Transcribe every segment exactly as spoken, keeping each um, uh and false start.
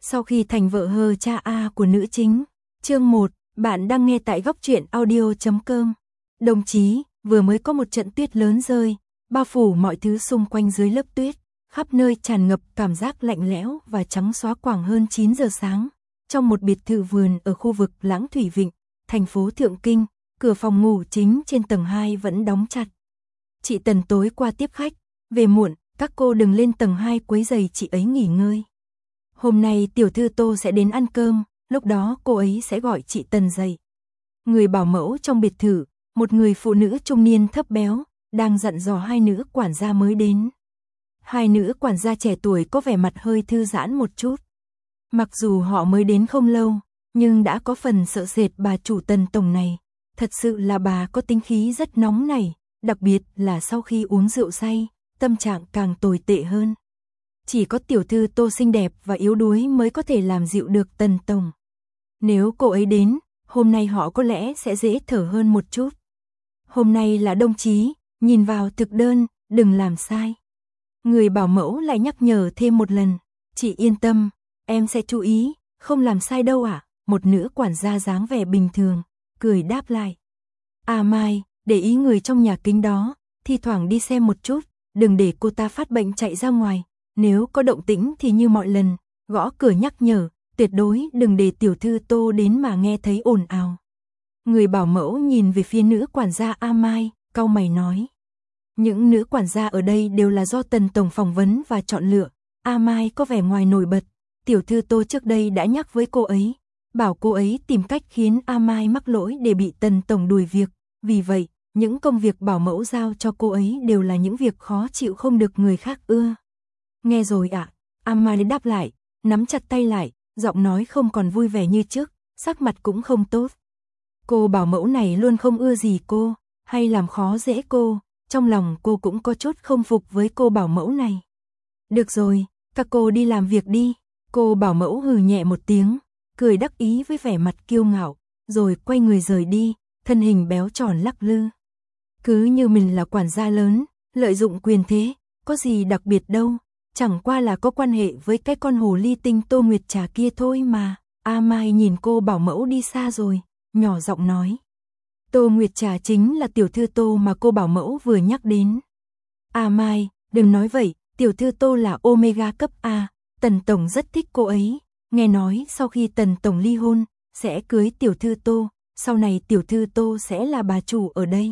Sau khi thành vợ hờ cha A của nữ chính. Chương một, bạn đang nghe tại góc truyện audio chấm com. Đồng chí, vừa mới có một trận tuyết lớn rơi, bao phủ mọi thứ xung quanh dưới lớp tuyết, khắp nơi tràn ngập cảm giác lạnh lẽo và trắng xóa khoảng hơn chín giờ sáng. Trong một biệt thự vườn ở khu vực Lãng Thủy Vịnh, thành phố Thượng Kinh, cửa phòng ngủ chính trên tầng hai vẫn đóng chặt. Chị Tần tối qua tiếp khách, về muộn, các cô đừng lên tầng hai quấy rầy chị ấy nghỉ ngơi. Hôm nay tiểu thư Tô sẽ đến ăn cơm, lúc đó cô ấy sẽ gọi chị Tần dậy. Người bảo mẫu trong biệt thự, một người phụ nữ trung niên thấp béo, đang dặn dò hai nữ quản gia mới đến. Hai nữ quản gia trẻ tuổi có vẻ mặt hơi thư giãn một chút. Mặc dù họ mới đến không lâu, nhưng đã có phần sợ sệt bà chủ Tần tổng này. Thật sự là bà có tính khí rất nóng nảy, đặc biệt là sau khi uống rượu say, tâm trạng càng tồi tệ hơn. Chỉ có tiểu thư Tô xinh đẹp và yếu đuối mới có thể làm dịu được Tần tổng. Nếu cô ấy đến, hôm nay họ có lẽ sẽ dễ thở hơn một chút. Hôm nay là đồng chí, nhìn vào thực đơn, đừng làm sai. Người bảo mẫu lại nhắc nhở thêm một lần. Chị yên tâm, em sẽ chú ý, không làm sai đâu ạ. À? Một nữ quản gia dáng vẻ bình thường, cười đáp lại. À Mai, để ý người trong nhà kính đó, thi thoảng đi xem một chút, đừng để cô ta phát bệnh chạy ra ngoài. Nếu có động tĩnh thì như mọi lần, gõ cửa nhắc nhở, tuyệt đối đừng để tiểu thư Tô đến mà nghe thấy ồn ào. Người bảo mẫu nhìn về phía nữ quản gia A Mai, cau mày nói. Những nữ quản gia ở đây đều là do Tần tổng phỏng vấn và chọn lựa. A Mai có vẻ ngoài nổi bật, tiểu thư Tô trước đây đã nhắc với cô ấy, bảo cô ấy tìm cách khiến A Mai mắc lỗi để bị Tần tổng đuổi việc. Vì vậy, những công việc bảo mẫu giao cho cô ấy đều là những việc khó chịu không được người khác ưa. Nghe rồi ạ, à? A Mai đáp lại, nắm chặt tay lại, giọng nói không còn vui vẻ như trước, sắc mặt cũng không tốt. Cô bảo mẫu này luôn không ưa gì cô, hay làm khó dễ cô, trong lòng cô cũng có chút không phục với cô bảo mẫu này. Được rồi, các cô đi làm việc đi. Cô bảo mẫu hừ nhẹ một tiếng, cười đắc ý với vẻ mặt kiêu ngạo, rồi quay người rời đi, thân hình béo tròn lắc lư. Cứ như mình là quản gia lớn, lợi dụng quyền thế, có gì đặc biệt đâu, chẳng qua là có quan hệ với cái con hồ ly tinh Tô Nguyệt Trà kia thôi mà. A Mai nhìn cô bảo mẫu đi xa rồi, nhỏ giọng nói. Tô Nguyệt Trà chính là tiểu thư Tô mà cô bảo mẫu vừa nhắc đến. A Mai, đừng nói vậy, tiểu thư Tô là Omega cấp A, Tần tổng rất thích cô ấy, nghe nói sau khi Tần tổng ly hôn, sẽ cưới tiểu thư Tô, sau này tiểu thư Tô sẽ là bà chủ ở đây.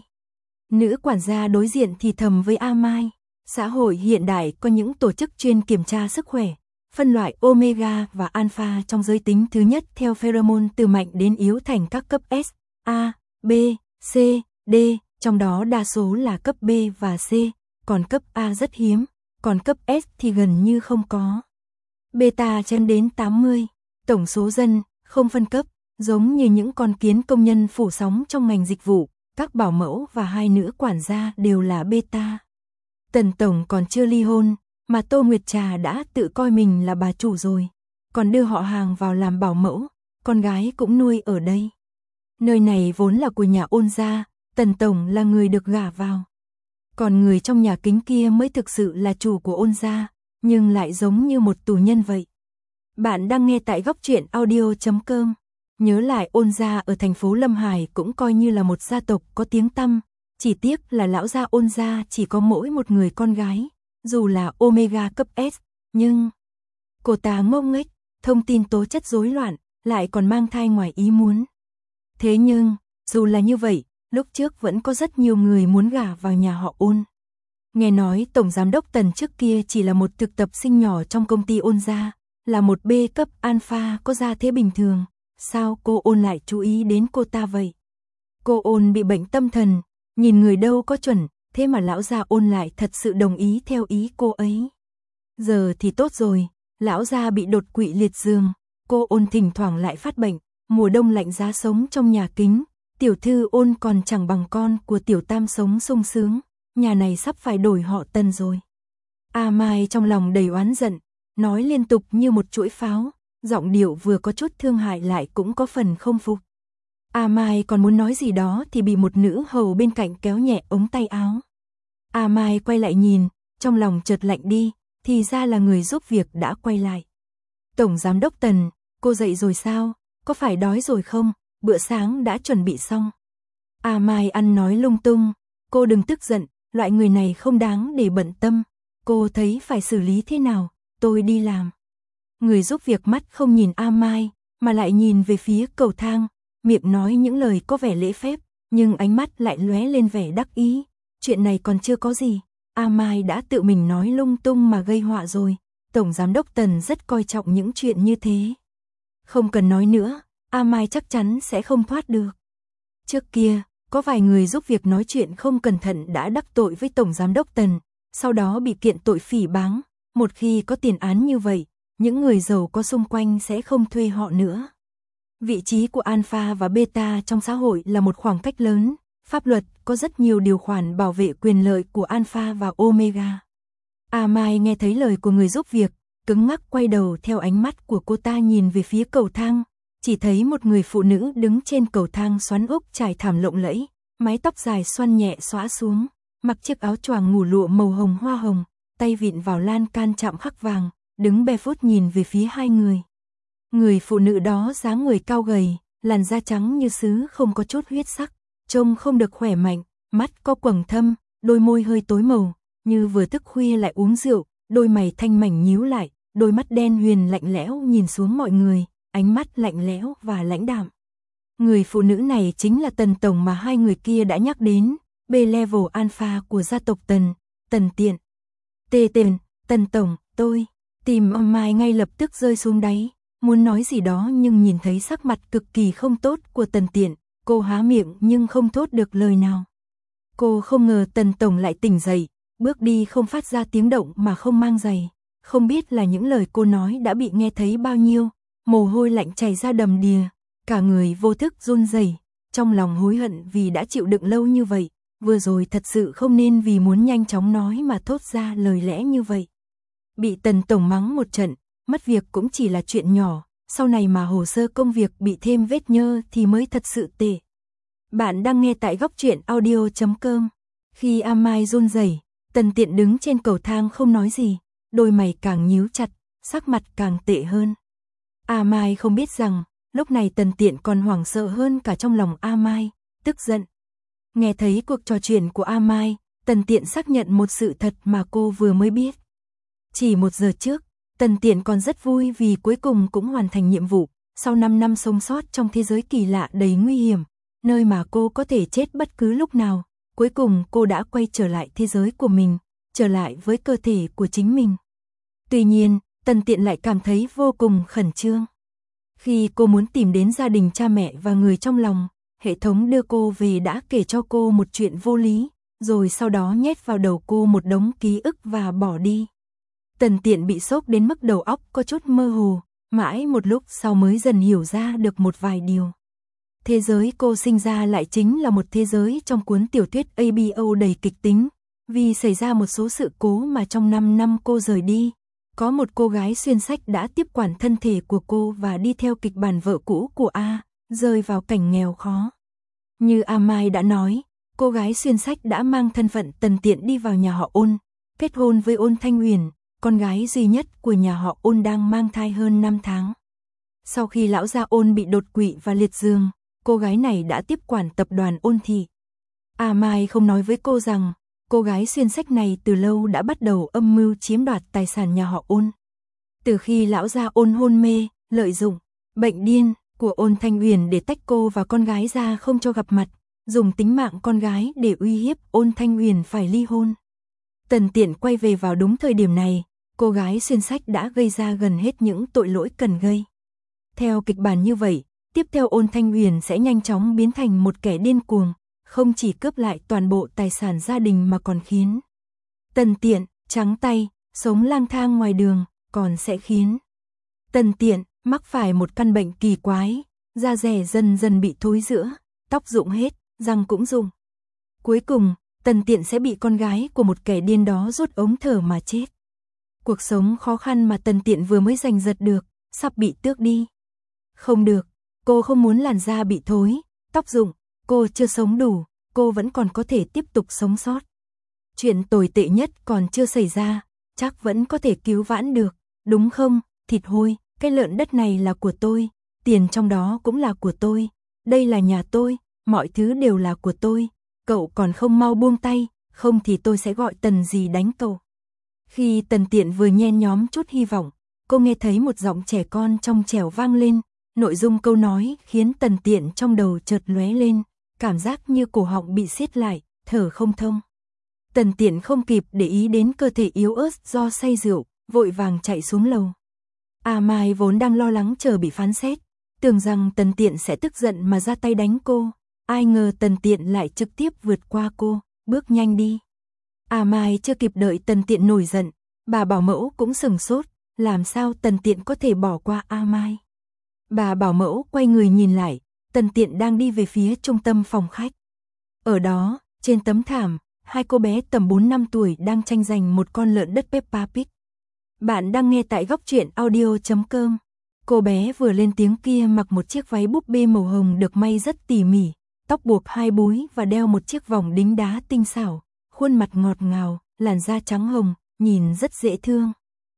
Nữ quản gia đối diện thì thầm với A Mai, xã hội hiện đại có những tổ chức chuyên kiểm tra sức khỏe, phân loại Omega và Alpha trong giới tính thứ nhất theo pheromone từ mạnh đến yếu thành các cấp S, A, B, C, D, trong đó đa số là cấp B và C, còn cấp A rất hiếm, còn cấp S thì gần như không có. Beta chân đến tám mươi, tổng số dân, không phân cấp, giống như những con kiến công nhân phủ sóng trong ngành dịch vụ, các bảo mẫu và hai nữ quản gia đều là beta. Tần tổng còn chưa ly hôn, mà Tô Nguyệt Trà đã tự coi mình là bà chủ rồi, còn đưa họ hàng vào làm bảo mẫu, con gái cũng nuôi ở đây. Nơi này vốn là của nhà Ôn gia, Tần tổng là người được gả vào. Còn người trong nhà kính kia mới thực sự là chủ của Ôn gia, nhưng lại giống như một tù nhân vậy. Bạn đang nghe tại góc truyện audio chấm com. Nhớ lại Ôn gia ở thành phố Lâm Hải cũng coi như là một gia tộc có tiếng tăm, chỉ tiếc là lão gia Ôn gia chỉ có mỗi một người con gái, dù là Omega cấp S, nhưng cô ta ngốc nghếch, thông tin tố chất rối loạn, lại còn mang thai ngoài ý muốn. Thế nhưng, dù là như vậy, lúc trước vẫn có rất nhiều người muốn gả vào nhà họ Ôn. Nghe nói tổng giám đốc Tần trước kia chỉ là một thực tập sinh nhỏ trong công ty Ôn gia, là một B cấp alpha có gia thế bình thường, sao cô Ôn lại chú ý đến cô ta vậy? Cô Ôn bị bệnh tâm thần, nhìn người đâu có chuẩn, thế mà lão gia Ôn lại thật sự đồng ý theo ý cô ấy. Giờ thì tốt rồi, lão gia bị đột quỵ liệt giường, cô Ôn thỉnh thoảng lại phát bệnh, mùa đông lạnh giá sống trong nhà kính, tiểu thư Ôn còn chẳng bằng con của tiểu tam sống sung sướng, nhà này sắp phải đổi họ Tần rồi. A Mai trong lòng đầy oán giận, nói liên tục như một chuỗi pháo, giọng điệu vừa có chút thương hại lại cũng có phần không phục. A Mai còn muốn nói gì đó thì bị một nữ hầu bên cạnh kéo nhẹ ống tay áo. A Mai quay lại nhìn, trong lòng chợt lạnh đi, thì ra là người giúp việc đã quay lại. Tổng Giám đốc Tần, cô dậy rồi sao? Có phải đói rồi không? Bữa sáng đã chuẩn bị xong. A Mai ăn nói lung tung, cô đừng tức giận, loại người này không đáng để bận tâm. Cô thấy phải xử lý thế nào, tôi đi làm. Người giúp việc mắt không nhìn A Mai, mà lại nhìn về phía cầu thang, miệng nói những lời có vẻ lễ phép, nhưng ánh mắt lại lóe lên vẻ đắc ý. Chuyện này còn chưa có gì, A Mai đã tự mình nói lung tung mà gây họa rồi. Tổng Giám đốc Tần rất coi trọng những chuyện như thế. Không cần nói nữa, A Mai chắc chắn sẽ không thoát được. Trước kia, có vài người giúp việc nói chuyện không cẩn thận đã đắc tội với Tổng Giám đốc Tần, sau đó bị kiện tội phỉ báng. Một khi có tiền án như vậy, những người giàu có xung quanh sẽ không thuê họ nữa. Vị trí của Alpha và Beta trong xã hội là một khoảng cách lớn. Pháp luật có rất nhiều điều khoản bảo vệ quyền lợi của Alpha và Omega. A Mai nghe thấy lời của người giúp việc, cứng ngắc quay đầu theo ánh mắt của cô ta nhìn về phía cầu thang. Chỉ thấy một người phụ nữ đứng trên cầu thang xoắn úp trải thảm lộng lẫy, mái tóc dài xoăn nhẹ xõa xuống, mặc chiếc áo choàng ngủ lụa màu hồng hoa hồng, tay vịn vào lan can chạm khắc vàng, đứng barefoot nhìn về phía hai người. Người phụ nữ đó dáng người cao gầy, làn da trắng như sứ không có chút huyết sắc, trông không được khỏe mạnh, mắt có quầng thâm, đôi môi hơi tối màu, như vừa thức khuya lại uống rượu, đôi mày thanh mảnh nhíu lại, đôi mắt đen huyền lạnh lẽo nhìn xuống mọi người, ánh mắt lạnh lẽo và lãnh đạm. Người phụ nữ này chính là Tần Tổng mà hai người kia đã nhắc đến, B-level alpha của gia tộc Tần, Tần Tiện. Tê Tần, Tần Tổng, tôi, tim A Mai ngay lập tức rơi xuống đáy, muốn nói gì đó nhưng nhìn thấy sắc mặt cực kỳ không tốt của Tần Tiện, cô há miệng nhưng không thốt được lời nào. Cô không ngờ Tần Tổng lại tỉnh dậy, bước đi không phát ra tiếng động mà không mang giày, không biết là những lời cô nói đã bị nghe thấy bao nhiêu, mồ hôi lạnh chảy ra đầm đìa, cả người vô thức run rẩy, trong lòng hối hận vì đã chịu đựng lâu như vậy, vừa rồi thật sự không nên vì muốn nhanh chóng nói mà thốt ra lời lẽ như vậy. Bị Tần Tổng mắng một trận, mất việc cũng chỉ là chuyện nhỏ, sau này mà hồ sơ công việc bị thêm vết nhơ thì mới thật sự tệ. Bạn đang nghe tại góc truyện audio chấm com. Khi A Mai run rẩy, Tần Tiện đứng trên cầu thang không nói gì, đôi mày càng nhíu chặt, sắc mặt càng tệ hơn. A Mai không biết rằng, lúc này Tần Tiện còn hoảng sợ hơn cả trong lòng A Mai, tức giận. Nghe thấy cuộc trò chuyện của A Mai, Tần Tiện xác nhận một sự thật mà cô vừa mới biết. Chỉ một giờ trước, Tần Tiện còn rất vui vì cuối cùng cũng hoàn thành nhiệm vụ, sau năm năm sống sót trong thế giới kỳ lạ đầy nguy hiểm, nơi mà cô có thể chết bất cứ lúc nào, cuối cùng cô đã quay trở lại thế giới của mình, trở lại với cơ thể của chính mình. Tuy nhiên, Tần Tiện lại cảm thấy vô cùng khẩn trương. Khi cô muốn tìm đến gia đình cha mẹ và người trong lòng, hệ thống đưa cô về đã kể cho cô một chuyện vô lý, rồi sau đó nhét vào đầu cô một đống ký ức và bỏ đi. Tần Tiện bị sốc đến mức đầu óc có chút mơ hồ, mãi một lúc sau mới dần hiểu ra được một vài điều. Thế giới cô sinh ra lại chính là một thế giới trong cuốn tiểu thuyết A B O đầy kịch tính, vì xảy ra một số sự cố mà trong năm năm cô rời đi. Có một cô gái xuyên sách đã tiếp quản thân thể của cô và đi theo kịch bản vợ cũ của A, rơi vào cảnh nghèo khó. Như A Mai đã nói, cô gái xuyên sách đã mang thân phận Tần Tiện đi vào nhà họ Ôn, kết hôn với Ôn Thanh Huyền, con gái duy nhất của nhà họ Ôn đang mang thai hơn năm tháng. Sau khi lão gia Ôn bị đột quỵ và liệt giường, cô gái này đã tiếp quản tập đoàn Ôn Thị. A Mai không nói với cô rằng, cô gái xuyên sách này từ lâu đã bắt đầu âm mưu chiếm đoạt tài sản nhà họ Ôn. Từ khi lão gia Ôn hôn mê, lợi dụng bệnh điên của Ôn Thanh Huyền để tách cô và con gái ra không cho gặp mặt, dùng tính mạng con gái để uy hiếp Ôn Thanh Huyền phải ly hôn. Tần Tiện quay về vào đúng thời điểm này, cô gái xuyên sách đã gây ra gần hết những tội lỗi cần gây. Theo kịch bản như vậy, tiếp theo Ôn Thanh Huyền sẽ nhanh chóng biến thành một kẻ điên cuồng, không chỉ cướp lại toàn bộ tài sản gia đình mà còn khiến Tần Tiện trắng tay, sống lang thang ngoài đường, còn sẽ khiến Tần Tiện mắc phải một căn bệnh kỳ quái, da rẻ dần dần bị thối rữa, tóc rụng hết, răng cũng rụng. Cuối cùng, Tần Tiện sẽ bị con gái của một kẻ điên đó rút ống thở mà chết. Cuộc sống khó khăn mà Tần Tiện vừa mới giành giật được, sắp bị tước đi. Không được, cô không muốn làn da bị thối, tóc rụng, cô chưa sống đủ, cô vẫn còn có thể tiếp tục sống sót. Chuyện tồi tệ nhất còn chưa xảy ra, chắc vẫn có thể cứu vãn được, đúng không? Thịt hôi, cái lợn đất này là của tôi, tiền trong đó cũng là của tôi, đây là nhà tôi, mọi thứ đều là của tôi, cậu còn không mau buông tay, không thì tôi sẽ gọi Tần dì đánh cậu. Khi Tần Tiện vừa nhen nhóm chút hy vọng, cô nghe thấy một giọng trẻ con trong trẻo vang lên, nội dung câu nói khiến Tần Tiện trong đầu chợt lóe lên, cảm giác như cổ họng bị siết lại, thở không thông. Tần Tiện không kịp để ý đến cơ thể yếu ớt do say rượu, vội vàng chạy xuống lầu. A Mai vốn đang lo lắng chờ bị phán xét, tưởng rằng Tần Tiện sẽ tức giận mà ra tay đánh cô, ai ngờ Tần Tiện lại trực tiếp vượt qua cô, bước nhanh đi. A Mai chưa kịp đợi Tần Tiện nổi giận, bà bảo mẫu cũng sừng sốt, làm sao Tần Tiện có thể bỏ qua A Mai. Bà bảo mẫu quay người nhìn lại, Tần Tiện đang đi về phía trung tâm phòng khách. Ở đó, trên tấm thảm, hai cô bé tầm bốn năm tuổi đang tranh giành một con lợn đất Peppa Pig. Bạn đang nghe tại góc truyện audio chấm com. Cô bé vừa lên tiếng kia mặc một chiếc váy búp bê màu hồng được may rất tỉ mỉ, tóc buộc hai búi và đeo một chiếc vòng đính đá tinh xảo, khuôn mặt ngọt ngào, làn da trắng hồng, nhìn rất dễ thương.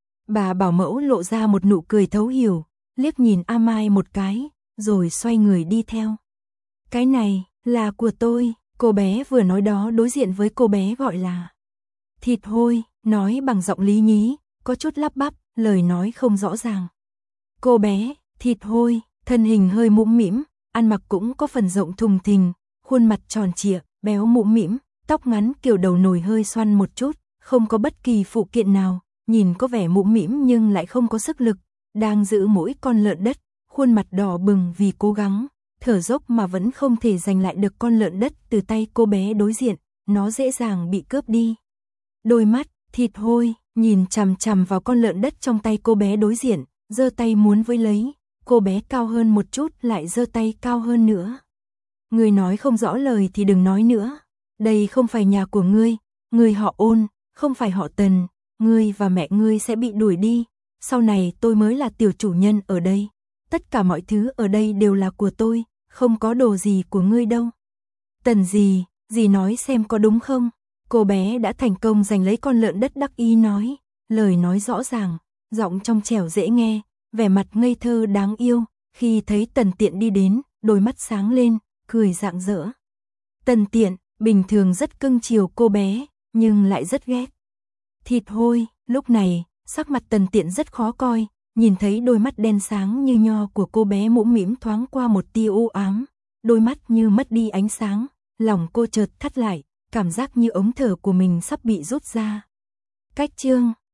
Bà bảo mẫu lộ ra một nụ cười thấu hiểu, liếc nhìn A Mai một cái, rồi xoay người đi theo. Cái này, là của tôi, cô bé vừa nói đó đối diện với cô bé gọi là thịt hôi, nói bằng giọng lý nhí, có chút lắp bắp, lời nói không rõ ràng. Cô bé, thịt hôi, thân hình hơi mũm mĩm, ăn mặc cũng có phần rộng thùng thình, khuôn mặt tròn trịa, béo mũm mĩm, tóc ngắn kiểu đầu nồi hơi xoăn một chút, không có bất kỳ phụ kiện nào, nhìn có vẻ mũm mĩm nhưng lại không có sức lực, đang giữ mỗi con lợn đất, khuôn mặt đỏ bừng vì cố gắng, thở dốc mà vẫn không thể giành lại được con lợn đất từ tay cô bé đối diện, nó dễ dàng bị cướp đi. Đôi mắt, thịt hôi, nhìn chằm chằm vào con lợn đất trong tay cô bé đối diện, giơ tay muốn với lấy, cô bé cao hơn một chút lại giơ tay cao hơn nữa. Người nói không rõ lời thì đừng nói nữa, đây không phải nhà của ngươi, ngươi họ Ôn, không phải họ Tần, ngươi và mẹ ngươi sẽ bị đuổi đi, sau này tôi mới là tiểu chủ nhân ở đây, tất cả mọi thứ ở đây đều là của tôi, không có đồ gì của ngươi đâu. Tần dì, dì nói xem có đúng không? Cô bé đã thành công giành lấy con lợn đất đắc ý nói, lời nói rõ ràng, giọng trong trẻo dễ nghe, vẻ mặt ngây thơ đáng yêu, khi thấy Tần Tiện đi đến, đôi mắt sáng lên, cười rạng rỡ. Tần Tiện, bình thường rất cưng chiều cô bé, nhưng lại rất ghét thịt hôi, lúc này, sắc mặt Tần Tiện rất khó coi, nhìn thấy đôi mắt đen sáng như nho của cô bé mũm mĩm thoáng qua một tia u ám, đôi mắt như mất đi ánh sáng, lòng cô chợt thắt lại, cảm giác như ống thở của mình sắp bị rút ra. Cách chương